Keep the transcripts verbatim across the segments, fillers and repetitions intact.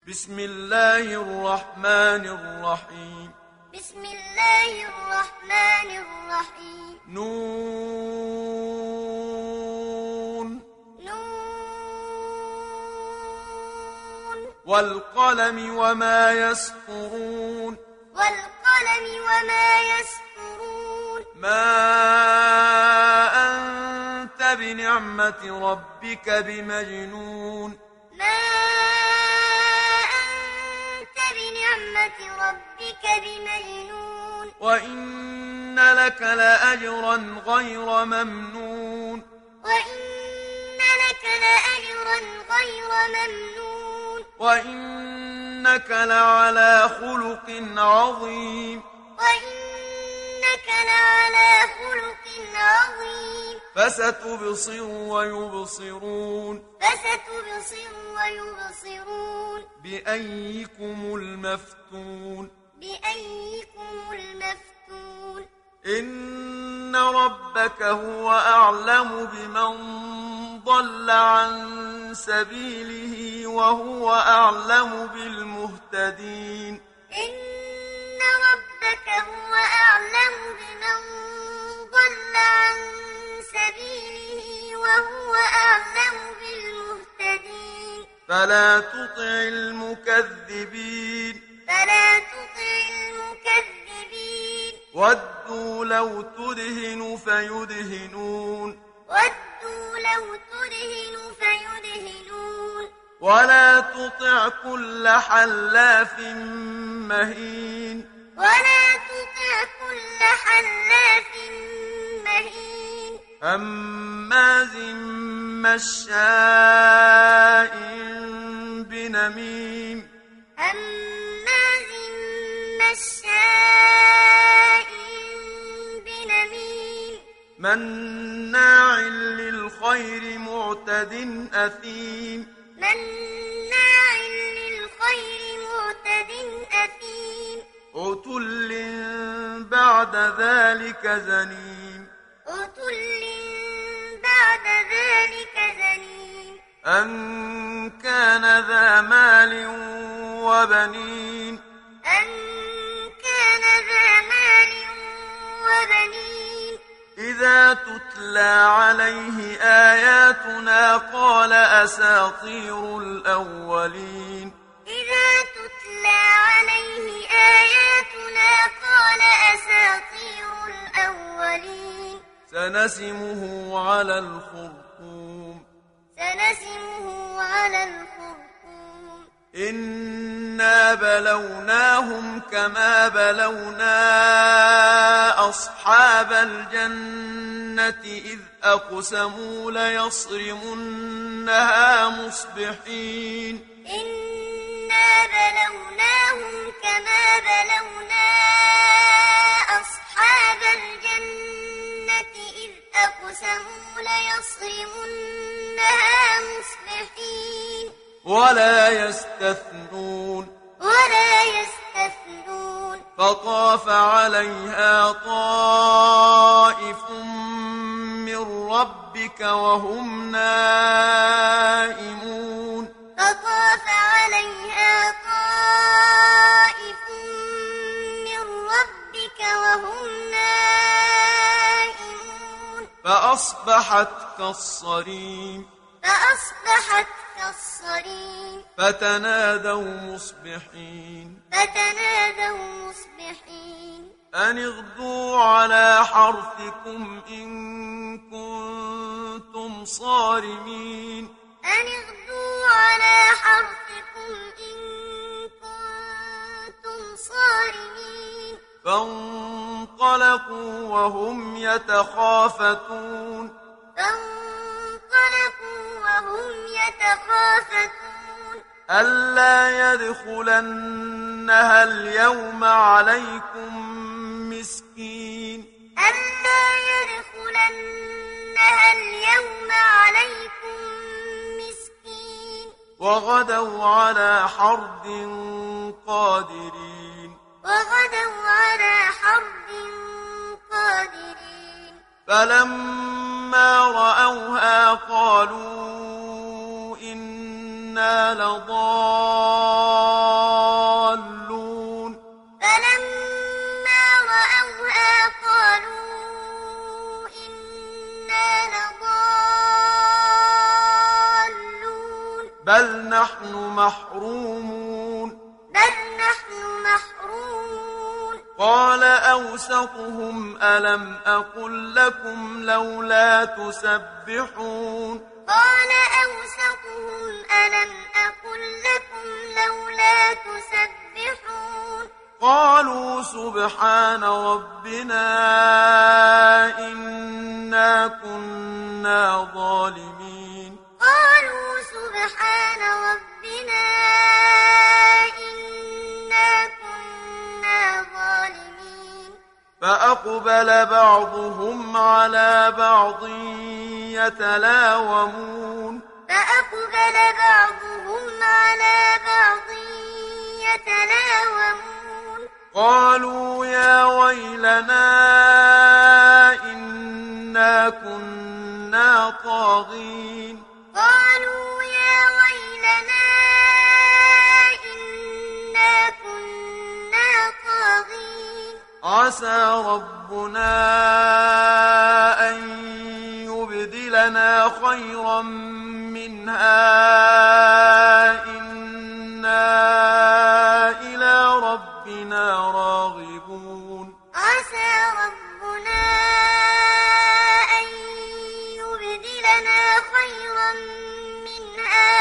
بسم الله الرحمن الرحيم بسم الله الرحمن الرحيم نون نون والقلم وما يسطرون والقلم وما يسطرون ما أنت بنعمة ربك بمجنون ما أنت بنعمة ربك بمجنون وإن لك لأجرا غير ممنون وإن لك لأجرا غير ممنون وإنك لعلى خلق عظيم وإنك لعلى خلق عظيم فستبصر ويبصرون فستبصر ويبصرون بأيكم المفتون بأيكم المفتون إن ربك هو أعلم بمن ضل عن سبيله وهو أعلم بالمهتدين إن ربك هو أعلم بمن ضل عن سبيله وهو أعلم بالمهتدين فلا تطع المكذبين فلا تطع المكذبين ودوا لو تدهن فيدهنون ودوا لو تدهن فيدهنون ولا تطع كل حلاف مهين ولا تطع كل حلاف مهين هماز مشاء بنميم هماز مشاء بنميم مناع للخير معتد أثيم مناع للخير معتد أثيم عتل بعد ذلك زنيم عتل بعد ذلك زنيم أن كان ذا مال وبنين أن كان ذا مال وبنين إذا تتلى عليه آياتنا قال أساطير الأولين إذا تتلى عليه آياتنا قال أساطير الأولين سنسمه على الخرطوم سنسمه على الخرطوم إنا بلوناهم كما بلونا أصحاب الجنة إذ أقسموا ليصرمنها مصبحين إنا بلوناهم كما بلونا أصحاب الجنة إذ أقسموا ليصرمنها مصبحين ولا يستثنون ولا يستثنون فطاف عليها طائف من ربك وهم نائمون فطاف عليها طائف من ربك وهم نائمون فأصبحت كالصريم فأصبحت كالصريم فتنادوا مصبحين فتنادوا مصبحين أن اغدوا على حرثكم إن كنتم صارمين أن اغدوا على حرثكم إن كنتم صارمين فانطلقوا وهم يتخافتون فانطلقوا وهم يتخافتون ألا يدخلنها اليوم عليكم مسكين ألا يدخلنها اليوم عليكم مسكين وغدوا على حرد قادرين وغدوا على حرد قادرين فلما رأوها قالوا إنا لضالون محرومون بل نحن محرومون قال أوسطهم ألم أقل لكم لولا تسبحون قال أوسطهم ألم أقل لكم لولا تسبحون قالوا سبحان ربنا إنا كنا ظالمين قالوا سبحان ربنا إنا كنا ظالمين فأقبل بعضهم على بعض يتلاومون فأقبل بعضهم على بعض يتلاومون قالوا يا ويلنا إنا كنا طاغين قالوا يا ويلنا إنا كنا طاغين عسى ربنا أن يبدلنا خيرا منها إنا إلى ربنا راغبون عسى ربنا أن يبدلنا خيرا منها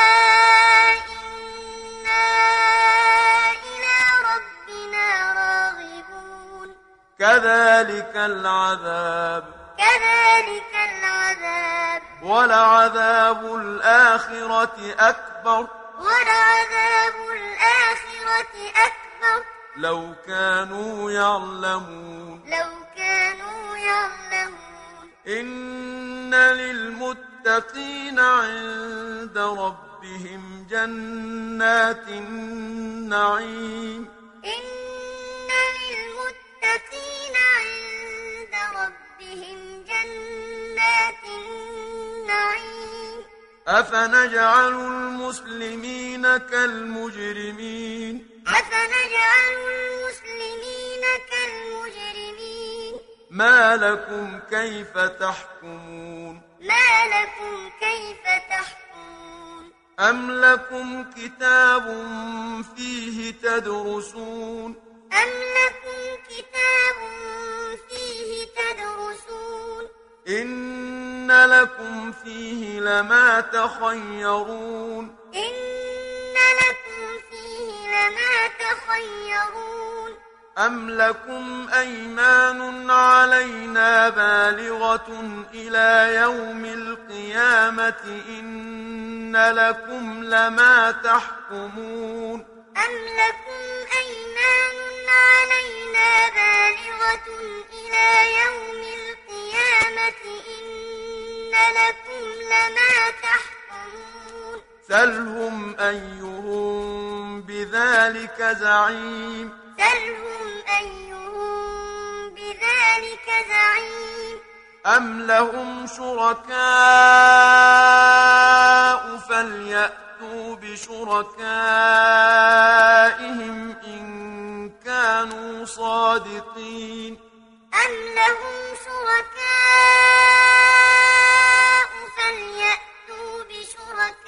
إنا إلى ربنا راغبون كذلك العذاب كذلك العذاب ولعذاب الآخرة أكبر ولعذاب الآخرة أكبر لو كانوا يعلمون لو كانوا يعلمون إن للمتقين عند ربهم جنات النعيم إن للمتقين عند ربهم جنات النعيم أفنجعل المسلمين كالمجرمين أفنجعل المسلمين كالمجرمين ما لكم كيف تحكمون ما لكم كيف تحكمون أم لكم كتاب فيه تدرسون أم لكم كتاب فيه تدرسون إن لكم فيه لما تخيرون إن لكم فيه لما تخيرون أم لكم أيمان علينا بالغة إلى يوم القيامة إن لكم لما تحكمون أم لكم أيمان علينا بالغة إلى يوم القيامة إن لكم لما تحكمون سلهم أيهم بذلك زعيم سلهم أيهم بذلك زعيم أم لهم شركاء فليأتوا بشركائهم إن كانوا صادقين أم لهم شركاء فليأتوا بشركائهم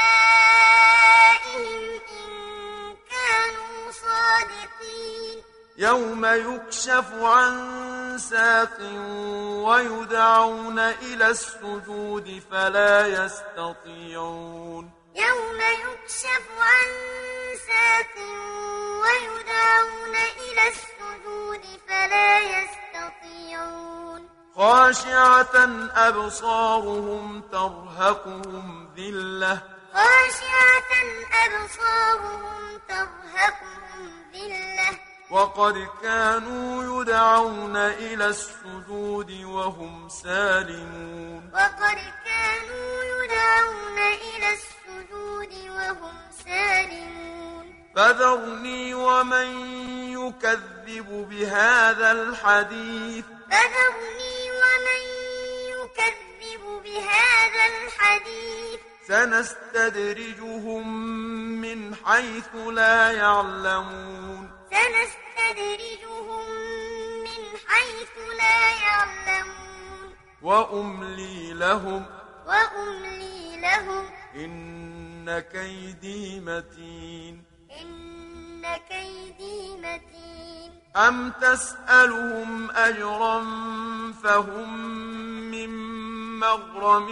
إن كانوا صادقين يوم يكشف عن ساق ويدعون إلى السجود فلا يستطيعون يوم يكشف عن ساق ويدعون إلى السجود فلا يستطيعون خاشعة أبصارهم ترهقهم ذلة خاشعة أبصارهم ترهقهم ذلة وقد كانوا يدعون إلى السجود وهم سالمون وقد كانوا يدعون إلى السجود وهم سالمون فذرني ومن يكذب بهذا الحديث فذرني ومن يكذب بهذا الحديث سنستدرجهم من حيث لا يعلمون سنستدرجهم من حيث لا يعلمون وأملي لهم وأملي لهم إن إن كيدي متين إن كيدي متين أم تسألهم أجرا فهم من مغرم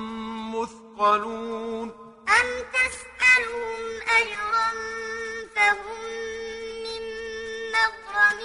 مثقلون أم تسألهم أجرا فهم من مغرم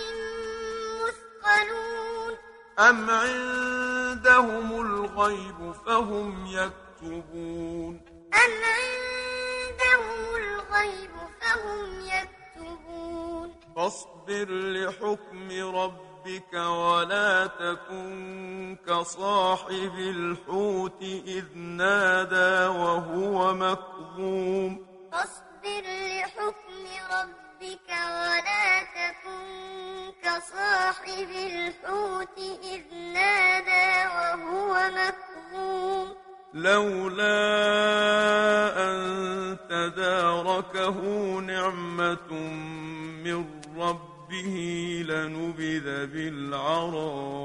مثقلون أم عندهم الغيب فهم يكتبون أم عندهم الغيب فهم يكتبون فاصبر لحكم ربك ولا تكن كصاحب الحوت إذ نادى وهو مكظوم فاصبر لحكم ربك ولا تكن كصاحب الحوت إذ نادى وهو مكظوم لولا أن تداركه نعمة من ربه لنبذ بالعراء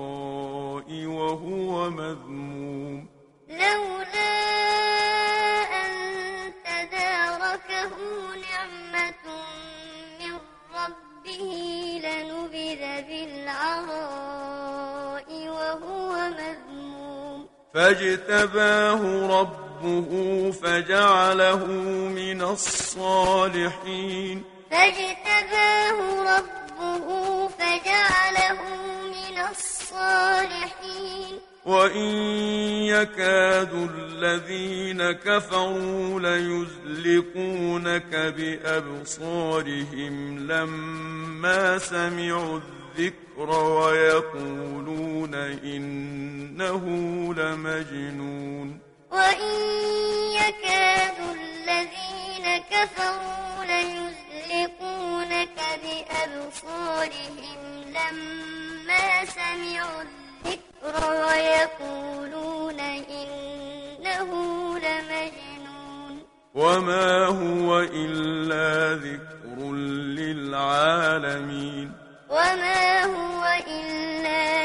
وهو مذموم لولا أن تداركه نعمة من ربه لنبذ بالعراء وهو مذموم فاجتباه ربه فجعله من الصالحين فاجتباه ربه فجعله من الصالحين وإن يكاد الذين كفروا ليزلقونك بأبصارهم لما سمعوا الذكر ويقولون إنه لمجنون وإن يكاد الذين كفروا ليزلقونك بأبصارهم لما سمعوا الذكر ويقولون إنه لمجنون وما هو إلا ذكر للعالمين وما هو إلا